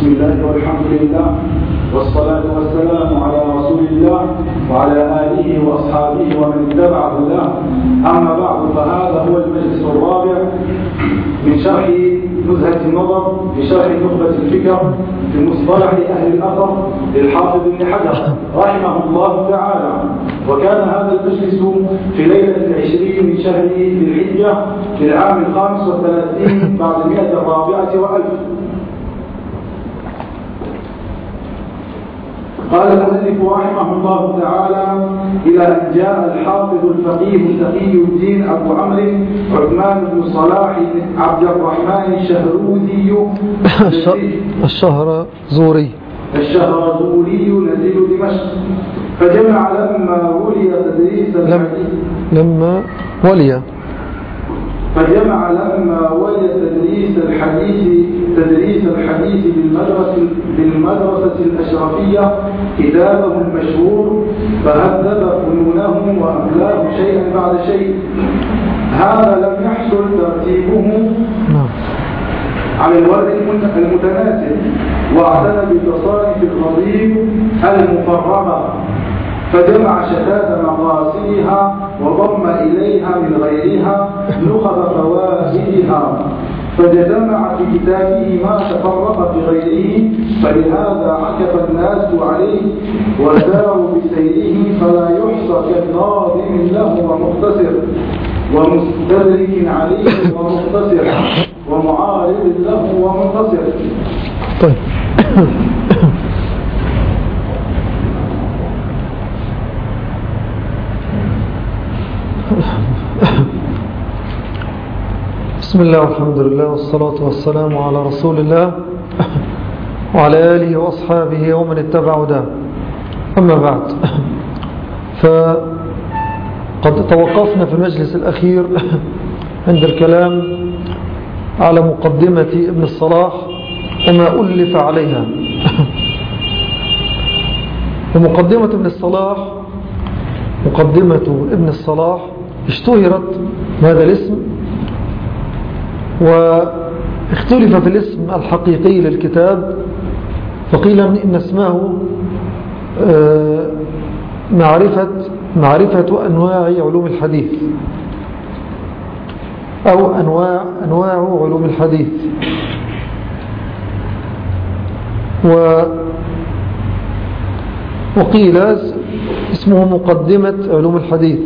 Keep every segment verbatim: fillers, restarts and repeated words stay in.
بسم الله والحمد لله والصلاة والسلام على رسول الله وعلى آله وأصحابه ومن اتبع هداه. أما بعد، فهذا هو المجلس الرابع من شرح نزهة النظر بشرح نخبة الفكر في مصطلح أهل الأثر للحافظ ابن حجر رحمه الله تعالى. وكان هذا المجلس في ليلة العشرين من شهر ذي الحجة في العام الخامس والثلاثين بعد المئة الرابعة وألف. قال المؤلف رحمه الله تعالى: إلى أن جاء الحافظ الفقيه تقي الدين أبو عمرو عثمان بن صلاح عبد الرحمن الشهروزي الشهرزوري الشهرزوري نزيل دمشق، فجمع لما ولي تدريس الحديث لما ولي فجمع لما ولي تدريس الحديث تدريس الحديث بالمدرسة بالمدرسة الأشرفية كتابه المشهور، فهذب فنونه وأملاه شيئا بعد شيء. هذا لم يحصل ترتيبه على الورق المتناسب، واعتنى بتصانيف الخطيب المفرغة، فجمع شتات مقاصدها وضم إليها من غيرها نخب فوائدها، فجمع في كتابه ما تفرق في غيره، فلهذا عكف الناس عليه وساروا بسيره، فلا يحصى كالناظم له ومختصر ومستدرك عليه ومختصر ومعارض له ومنتصر. طيب. بسم الله والحمد لله والصلاة والسلام على رسول الله وعلى آله وأصحابه ومن اتبع هداه. أما بعد، فقد توقفنا في المجلس الأخير عند الكلام على مقدمة ابن الصلاح وما ألف عليها. ومقدمة ابن الصلاح مقدمة ابن الصلاح اشتهرت هذا الاسم، واختلف في الاسم الحقيقي للكتاب، فقيل إن اسمه معرفة معرفة أنواع علوم الحديث أو أنواع أنواع علوم الحديث. و وقيل اسمه مقدمة علوم الحديث.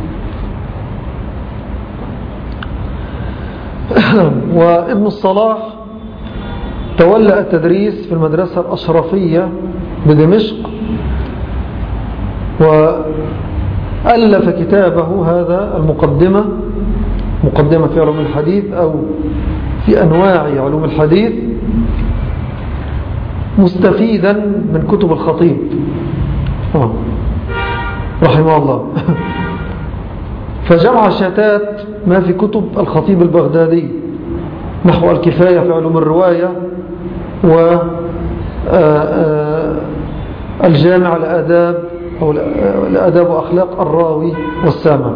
وابن الصلاح تولى التدريس في المدرسة الأشرفية بدمشق، وألف كتابه هذا المقدمة مقدمة في علوم الحديث أو في أنواع علوم الحديث، مستفيدا من كتب الخطيب رحمه الله. فجمع شتات ما في كتب الخطيب البغدادي نحو الكفاية في علوم الرواية، والجامع الآداب أو الآداب وأخلاق الراوي والسامع.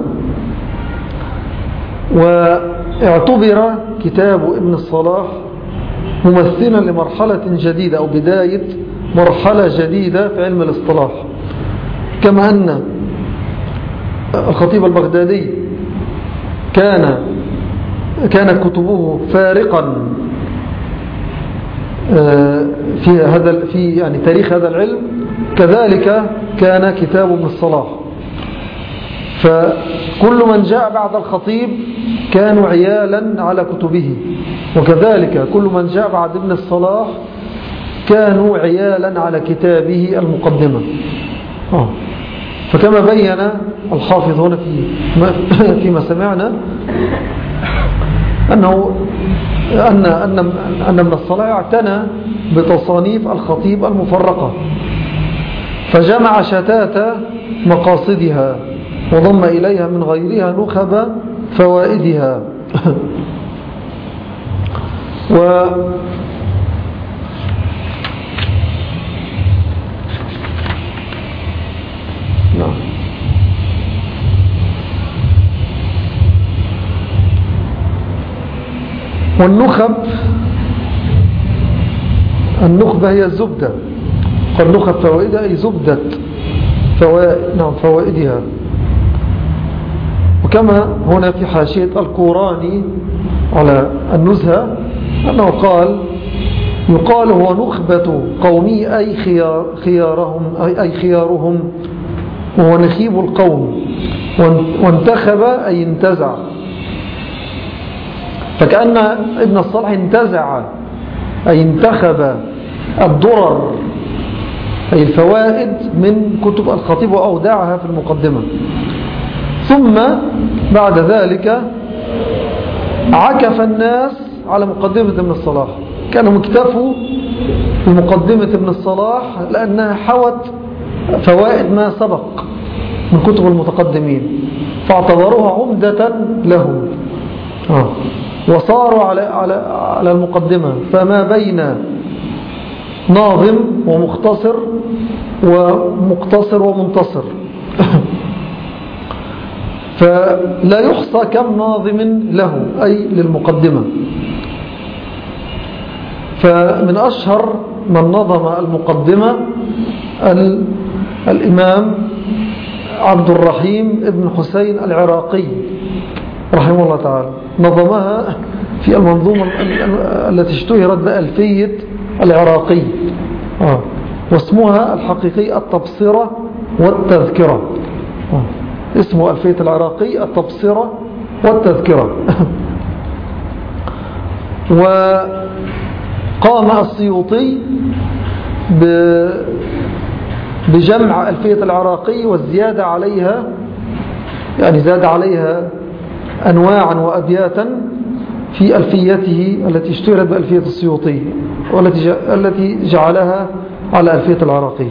واعتبر كتاب ابن الصلاح ممثلا لمرحلة جديدة أو بداية مرحلة جديدة في علم الاصطلاح، كما أن الخطيب البغدادي كان كانت كتبه فارقا في هذا في يعني تاريخ هذا العلم، كذلك كان كتاب ابن الصلاح. فكل من جاء بعد الخطيب كانوا عيالا على كتبه، وكذلك كل من جاء بعد ابن الصلاح كانوا عيالا على كتابه المقدمة. آه. فكما بين الحافظ هنا في فيما سمعنا أنه أن أن أن ابن الصلاح اعتنى بتصانيف الخطيب المفرقة، فجمع شتات مقاصدها وضم إليها من غيرها نخب فوائدها. و نعم والنخب النخبة هي الزبدة، قال نخب فوائدها أي زبدة فوائد نعم فوائدها. وكما هنا في حاشية القوراني على النزهة أنه قال يقال هو نخبة قومي أي خيار خيارهم أي خيارهم، وهو نخيب القوم، وانتخب أي انتزع. فكأن ابن الصلاح انتزع أي انتخب الضرر أي الفوائد من كتب الخطيب وأودعها في المقدمة. ثم بعد ذلك عكف الناس على مقدمة ابن الصلاح، كانوا اكتفوا بمقدمة ابن الصلاح لأنها حوت فوائد ما سبق من كتب المتقدمين، فاعتبروها عمدة لهم آه. وصاروا على, على, على المقدمة، فما بين ناظم ومختصر ومقتصر ومنتصر فلا يحصى كم ناظم له أي للمقدمة. فمن أشهر من نظم المقدمة الإمام عبد الرحيم ابن حسين العراقي رحمه الله تعالى، نظمها في المنظومة التي اشتهرت بألفية العراقي آه. واسمها الحقيقي التبصرة والتذكرة آه. اسمه ألفية العراقي التبصرة والتذكرة وقام السيوطي بجمع ألفية العراقي والزيادة عليها، يعني زاد عليها أنواعا وأبياتا في ألفيته التي اشتهرت بألفية السيوطي والتي التي جعلها على ألفية العراقي.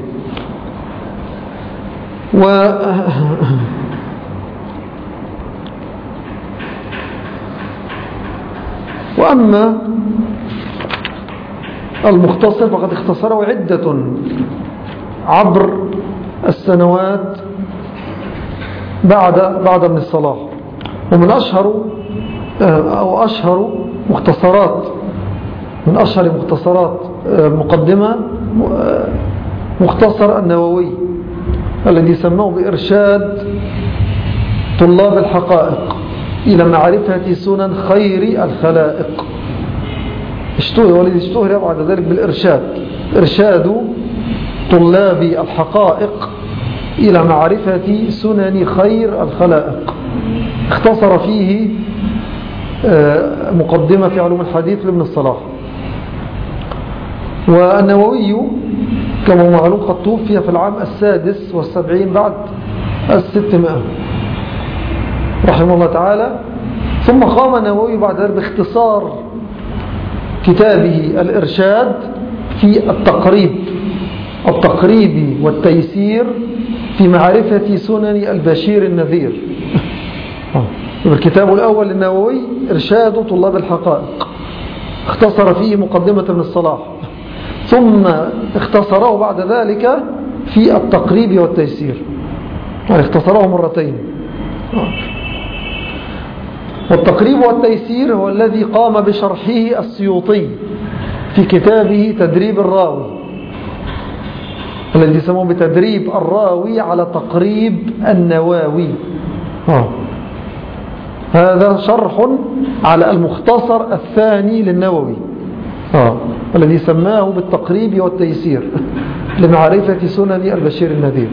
و وأما المختصر فقد اختصره عدة عبر السنوات بعد بعد ابن الصلاح. ومن أشهر أو أشهر مختصرات من أشهر مختصرات مقدمة مختصر النووي الذي سموه بإرشاد طلاب الحقائق إلى معرفة سنن خير الخلائق، اشتهر والذي اشتهر بعد ذلك بالإرشاد، إرشاد طلاب الحقائق إلى معرفة سنن خير الخلائق. اختصر فيه مقدمة في علوم الحديث لابن الصلاح. والنووي كما معلوم قد توفي في العام السادس والسبعين بعد الستمائة رحمه الله تعالى. ثم قام النووي بعد ذلك باختصار كتابه الإرشاد في التقريب التقريب والتيسير في معرفة سنن البشير النذير. الكتاب الأول للنووي إرشاد طلاب الحقائق، اختصر فيه مقدمة ابن الصلاح، ثم اختصره بعد ذلك في التقريب والتيسير، يعني اختصره مرتين. والتقريب والتيسير هو الذي قام بشرحه السيوطي في كتابه تدريب الراوي، الذي سموه بتدريب الراوي على تقريب النواوي. آه. هذا شرح على المختصر الثاني للنووي آه. الذي سماه بالتقريب والتيسير لمعرفة سنن البشير النذير.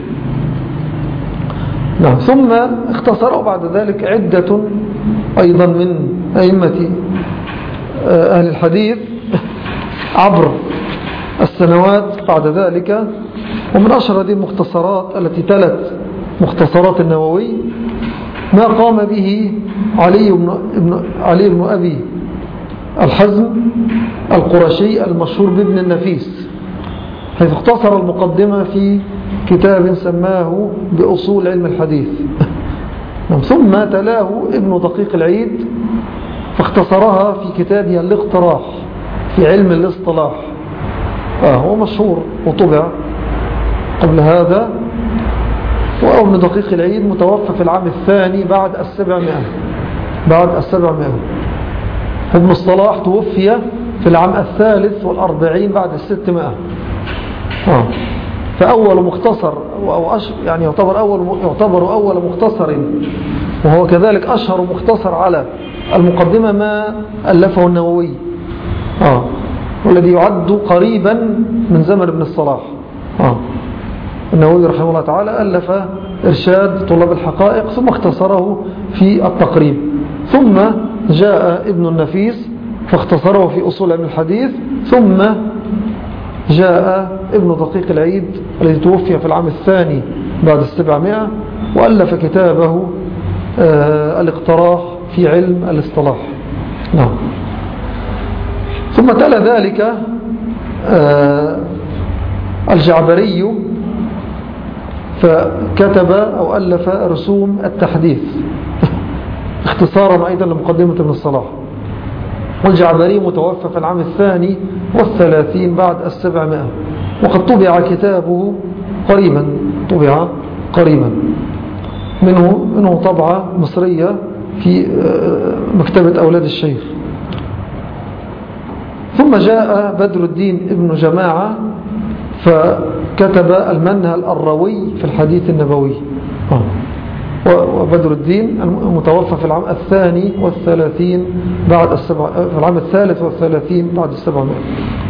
نعم. ثم اختصروا بعد ذلك عدة أيضا من أئمة أهل الحديث عبر السنوات بعد ذلك. ومن أشهر هذه المختصرات التي تلت مختصرات النووي ما قام به علي بن, علي بن أبي الحزم القرشي المشهور بابن النفيس، حيث اختصر المقدمة في كتاب سماه بأصول علم الحديث. ثم تلاه ابن دقيق العيد فاختصرها في كتابه الاقتراح في علم الاصطلاح. آه هو مشهور وطبع قبل هذا. وابن دقيق العيد متوفى في العام الثاني بعد السبعمائة بعد السبعمائة. ابن الصلاح توفي في العام الثالث والأربعين بعد الستمائة. آه. فأول مختصر أو أش يعني يعتبر أول يعتبر أول مختصر، وهو كذلك أشهر مختصر على المقدمة ما ألفه النووي، آه. والذي يعد قريبا من زمن ابن الصلاح. آه. النووي رحمه الله تعالى ألف إرشاد طلاب الحقائق ثم اختصره في التقريب، ثم جاء ابن النفيس فاختصره في أصول علم الحديث، ثم جاء ابن دقيق العيد الذي توفي في العام الثاني بعد السبعمائة وألف كتابه آه الاقتراح في علم الاصطلاح. نعم. ثم تلا ذلك آه الجعبري فكتب أو ألف رسوم التحديث اختصارا أيضا لمقدمة ابن الصلاح. والجعبري متوفى في العام الثاني والثلاثين بعد السبعمائة، وقد طبع كتابه قريبا طبع قريبا منه, منه طبعة مصرية في مكتبة أولاد الشيخ. ثم جاء بدر الدين ابن جماعة فكتب المنهل الروي في الحديث النبوي. وبدر الدين المتوفى في العام الثاني والثلاثين بعد السبع في العام الثالث والثلاثين بعد السبعمائة.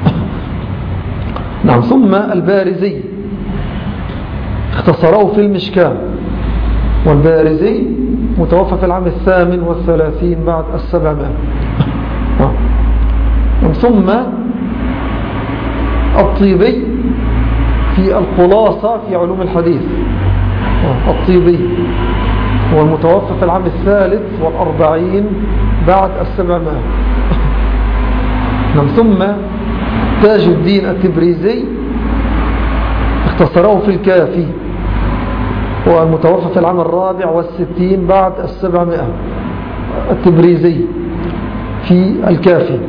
نعم. ثم البارزي اختصره في المشكاة، والبارزي متوفى في العام الثامن والثلاثين بعد السبعمائة. ثم الطيبي في الخلاصة في علوم الحديث، الطيبي هو المتوفى في العام الثالث والأربعين بعد السبعمائة. ثم تاج الدين التبريزي اختصره في الكافي، هو المتوفى في العام الرابع والستين بعد السبعمائة، التبريزي في الكافي.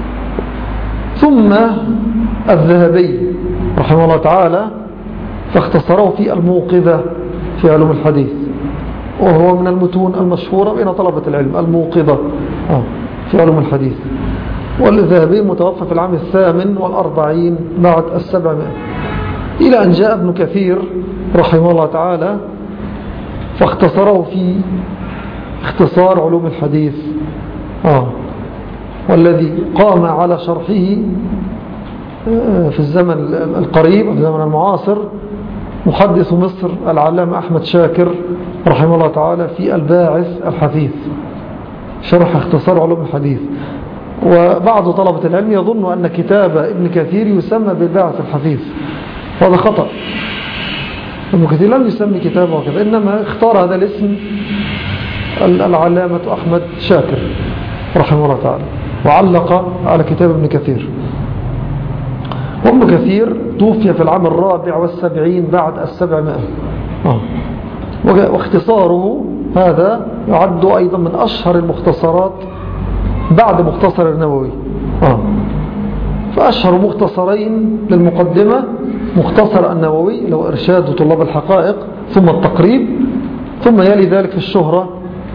ثم الذهبي رحمه الله تعالى فاختصره في الموقظة في علوم الحديث، وهو من المتون المشهورة بين طلبة العلم، الموقظة في علوم الحديث. والذهبي متوفى في العام الثامن والأربعين بعد السبعمائة، إلى أن جاء ابن كثير رحمه الله تعالى فاختصره في اختصار علوم الحديث، آه والذي قام على شرحه في الزمن القريب في الزمن المعاصر محدث مصر العلامة أحمد شاكر رحمه الله تعالى في الباعث الحثيث، شرح اختصار علوم الحديث. وبعض طلبة العلم يظن أن كتاب ابن كثير يسمى بالباعث الحثيث، وهذا خطأ. ابن كثير لم يسمي كتابه وكذا، إنما اختار هذا الاسم العلامة أحمد شاكر رحمه الله تعالى، وعلق على كتاب ابن كثير. وابن كثير توفي في العام الرابع والسبعين بعد السبعمائة، واختصاره هذا يعد أيضا من أشهر المختصرات بعد مختصر النووي. فأشهر مختصرين للمقدمة مختصر النووي لو إرشاد طلاب الحقائق، ثم التقريب، ثم يلي ذلك في الشهرة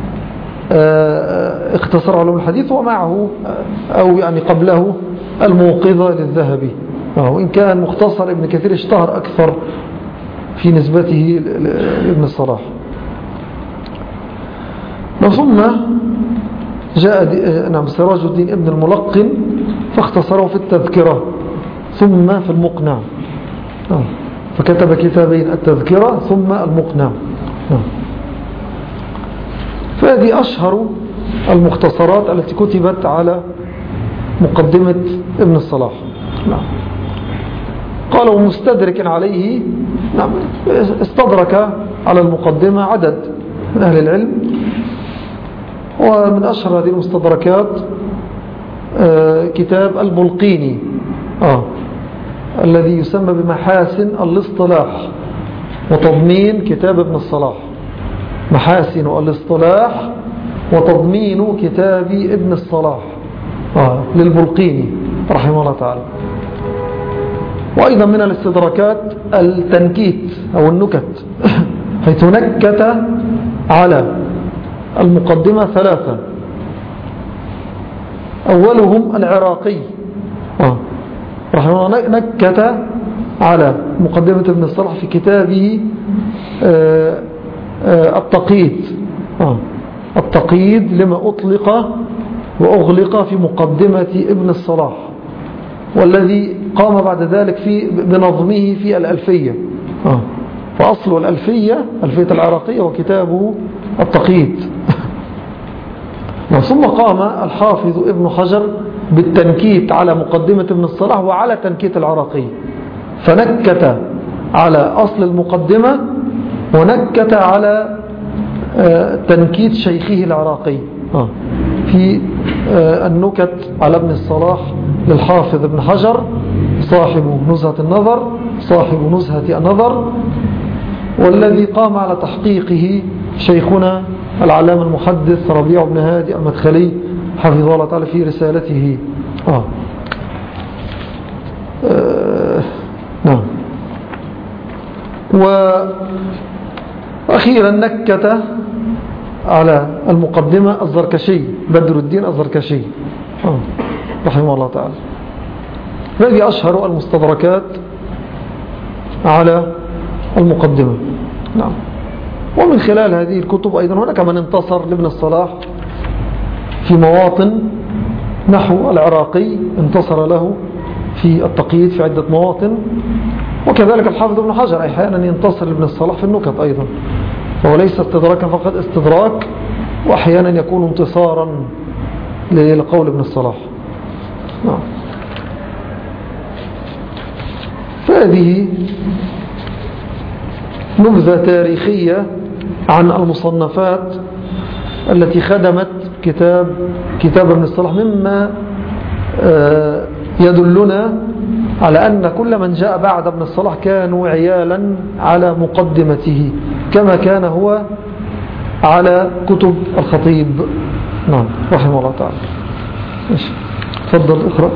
اختصار علوم الحديث، ومعه أو يعني قبله الموقظة للذهبي، وإن كان مختصر ابن كثير اشتهر أكثر في نسبته لابن الصلاح. ثم جاء نعم سراج الدين ابن الملقن فاختصره في التذكرة ثم في المقنع، فكتب كتابين، التذكرة ثم المقنع. فهذه أشهر المختصرات التي كتبت على مقدمة ابن الصلاح. قال ومستدرك عليه، نعم استدرك على المقدمة عدد من أهل العلم، ومن أشهر هذه المستدركات كتاب البلقيني آه الذي يسمى بمحاسن الاصطلاح وتضمين كتاب ابن الصلاح، محاسن الاصطلاح وتضمين كتاب ابن الصلاح آه للبلقيني رحمه الله تعالى. وأيضا من الاستدراكات التنكيت أو النكت حيث نكت على المقدمة ثلاثة، أولهم العراقي رحمه الله نكت على مقدمة ابن الصلاح في كتابه آآ آآ التقييد آه التقييد لما أطلق وأغلق في مقدمة ابن الصلاح، والذي قام بعد ذلك في بنظمه في الألفية. آه فأصل الألفية ألفية العراقية وكتابه التقييد. ثم قام الحافظ ابن حجر بالتنكيت على مقدمة ابن الصلاح وعلى تنكيت العراقي، فنكت على أصل المقدمة ونكت على تنكيت شيخه العراقي في النكت على ابن الصلاح للحافظ ابن حجر صاحب نزهة النظر صاحب نزهة النظر، والذي قام على تحقيقه شيخنا العلامة المحدث ربيع بن هادي المدخلي حفظه الله تعالى في رسالته. آه. آه. نعم. وأخيرا نكت على المقدمة الزركشي بدر الدين الزركشي آه. رحمه الله تعالى، الذي أشهر المستدركات على المقدمة. نعم. ومن خلال هذه الكتب أيضا هناك من انتصر لابن الصلاح في مواطن، نحو العراقي انتصر له في التقييد في عدة مواطن، وكذلك الحافظ ابن حجر أحيانا ينتصر لابن الصلاح في النكت أيضا، فهو ليس استدراكا فقط استدراك، وأحيانا يكون انتصارا لقول ابن الصلاح. نعم. فهذه نبذة تاريخية عن المصنفات التي خدمت كتاب كتاب ابن الصلاح، مما يدلنا على أن كل من جاء بعد ابن الصلاح كانوا عيالا على مقدمته كما كان هو على كتب الخطيب. نعم رحمه الله تعالى. تفضل اقرأ.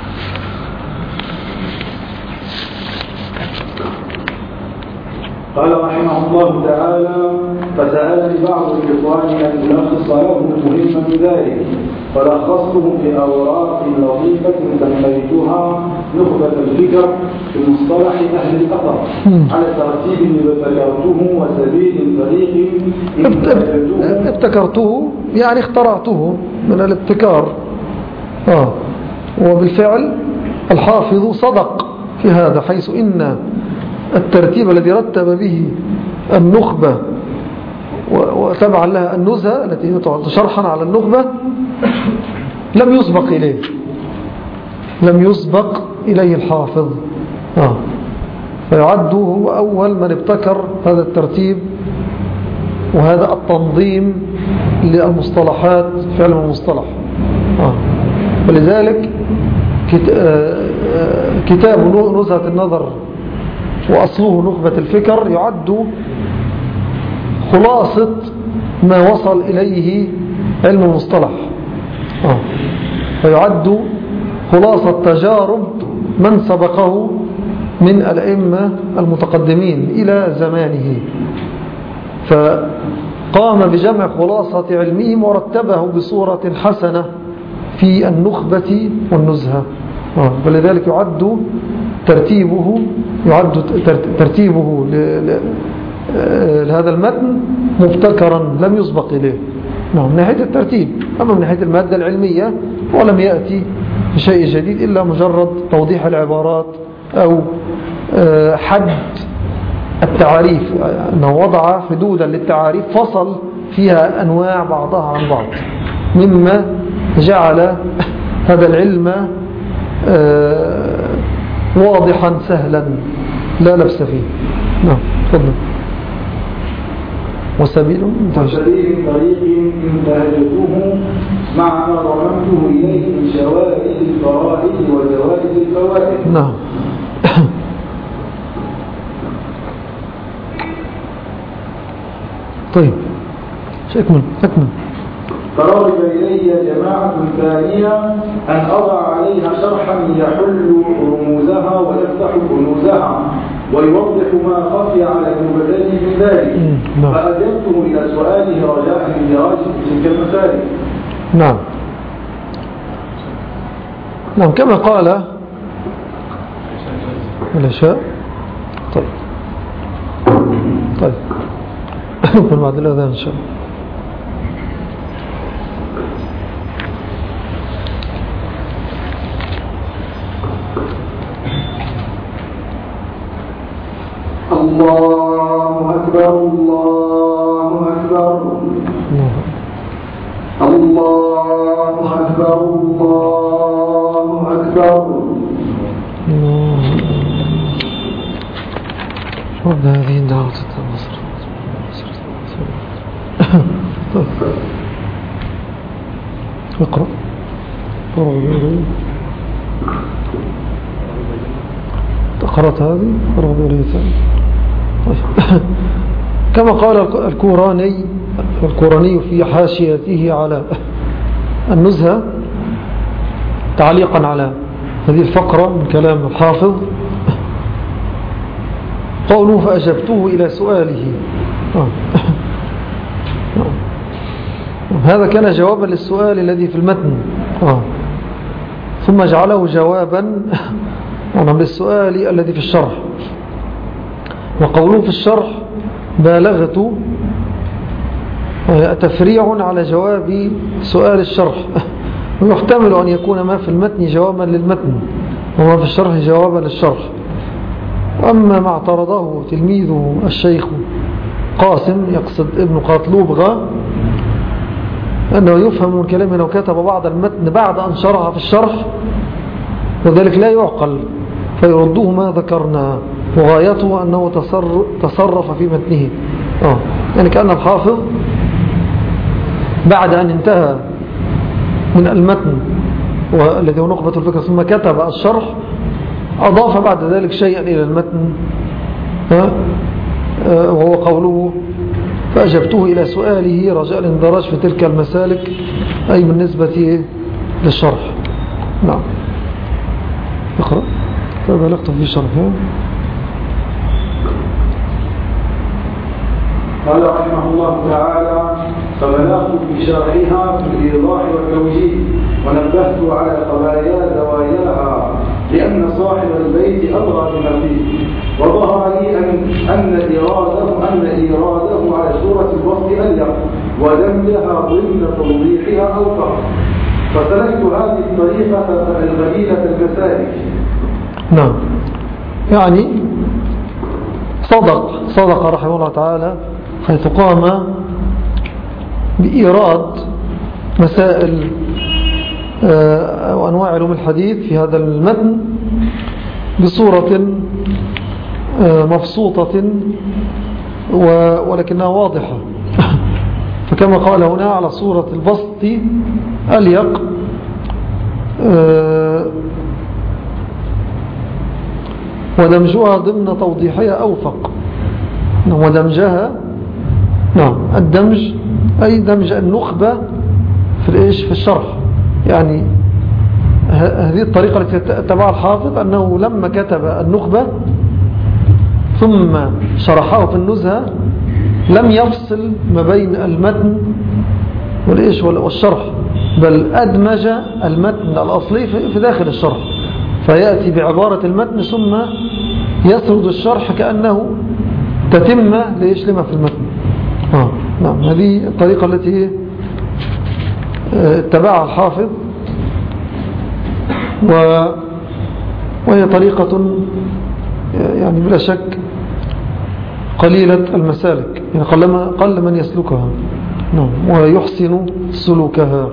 قال رحمه الله تعالى: فسألني بعض الإخوان أن ألخص لهم مهمة ذلك، فلخصته في أوراق لطيفة سميتها نخبة الفكر في مصطلح أهل الأثر على ترتيب ذكرته وسبيل طريق ابتكرته ابتكرته يعني اخترعته من الابتكار. آه. وبالفعل الحافظ صدق في هذا، حيث إن الترتيب الذي رتب به النخبة وتبعا لها النزهة التي شرحا على النخبة لم يسبق إليه لم يسبق إليه الحافظ. آه. فيعد هو أول من ابتكر هذا الترتيب وهذا التنظيم للمصطلحات في علم المصطلح. آه. ولذلك كتاب نزهة النظر وأصله نخبة الفكر يعد خلاصة ما وصل إليه علم المصطلح. آه. فيعد خلاصة تجارب من سبقه من الأئمة المتقدمين إلى زمانه، فقام بجمع خلاصة علمهم ورتبه بصورة حسنة في النخبة والنزهة. آه. فلذلك يعد ترتيبه يعد ترتيبه لهذا المتن مبتكرا لم يسبق إليه. نعم من ناحية الترتيب، أما من ناحية المادة العلمية ولم يأتي بشيء جديد إلا مجرد توضيح العبارات أو حد التعاريف، أنه وضع حدودا للتعاريف فصل فيها أنواع بعضها عن بعض، مما جعل هذا العلم واضحا سهلا لا لبس فيه. نعم تفضل. وسبيل وسبيل طريق انتهجته مع ما ضمنته إليه من شوائد الفرائض وزوائد الفوائد. نعم. طيب اكمل اكمل. فرغب إلي جماعة ثانية أن أضع عليها شرحا يحل رموزها ويفتح كنوزها ويوضح ما خفي على النبذات من ذلك، فأجبته إلى سؤاله رجاء اندراج تلك المسائل. نعم. نعم كما قال العشاء. طيب طيب نكمل بعد الأذان إن شاء الله. الله أكبر الله أكبر الله أكبر الله أكبر. رب هذه الدعوة التنصر. اقرأ قرأت هذه رغم ريثان. كما قال الكوراني الكوراني في حاشيته على النزهة تعليقا على هذه الفقرة من كلام الحافظ، قوله فأجبته إلى سؤاله. هذا كان جوابا للسؤال الذي في المتن، ثم جعله جوابا للسؤال الذي في الشرح. وقوله في الشرح بالغت تفريع على جواب سؤال الشرح، ويحتمل أن يكون ما في المتن جوابا للمتن وما في الشرح جوابا للشرح. أما ما اعترضه تلميذه الشيخ قاسم يقصد ابن قاطلوبغة أنه يفهم من كلامه لو كتب بعض المتن بعد أن شرح في الشرح وذلك لا يعقل فيردوه ما ذكرنا، وغايته أنه تصرف في متنه. آه. يعني كأن الحافظ بعد أن انتهى من المتن والذي هو نخبة الفكرة ثم كتب الشرح أضاف بعد ذلك شيئا إلى المتن، آه. آه. وهو قوله فأجبته إلى سؤاله رجاء الاندراج في تلك المسالك، أي بالنسبة للشرح. نعم اقرأ. فبلغت في شرحه. قال رحمه الله تعالى فبلغت في شرحها في الإيضاح والتوجيه ونبهت على قضايا زواياها لأن صاحب البيت أبغى بما فيه، وظهر لي أن أن إراده أن إراده على سورة الوصف أليق ودمجها ضمن توضيحها أوفق، فسلكت هذه الطريقة الغليلة المسالك. نعم يعني صدق صدق رحمه الله تعالى حيث قام بإيراد مسائل وأنواع علوم الحديث في هذا المتن بصورة مبسوطة ولكنها واضحة. فكما قال هنا على صورة البسط أليق، ودمجها ضمن توضيحها أوفق. ودمجها نعم الدمج أي دمج النخبة في الإيش في الشرح. يعني هذه الطريقة التي اتبعها الحافظ أنه لما كتب النخبة ثم شرحه في النزهة لم يفصل ما بين المتن والإيش والشرح، بل أدمج المتن الأصلي في داخل الشرح، فيأتي بعبارة المتن ثم يسرد الشرح كأنه تتمة ليش لما في المتن. آه. نعم هذه الطريقة التي اتبعها الحافظ، و... وهي طريقة يعني بلا شك قليلة المسالك، يعني قل, قل من يسلكها. نعم ويحسن سلوكها.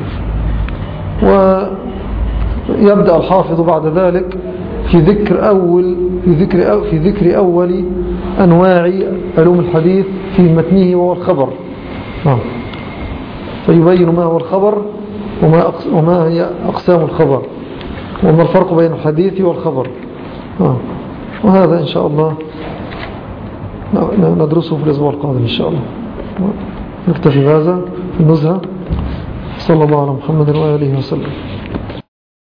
ويبدأ الحافظ بعد ذلك في ذكر أول في ذكر أو في ذكر أول أنواع علوم الحديث في متنه وهو الخبر. نعم فيبين ما هو الخبر وما وما هي أقسام الخبر وما الفرق بين الحديث والخبر. آه. وهذا إن شاء الله ندرسه في الأسبوع القادم إن شاء الله. نكتفي بهذا في النزهة. صلى الله على محمد وآله وسلم.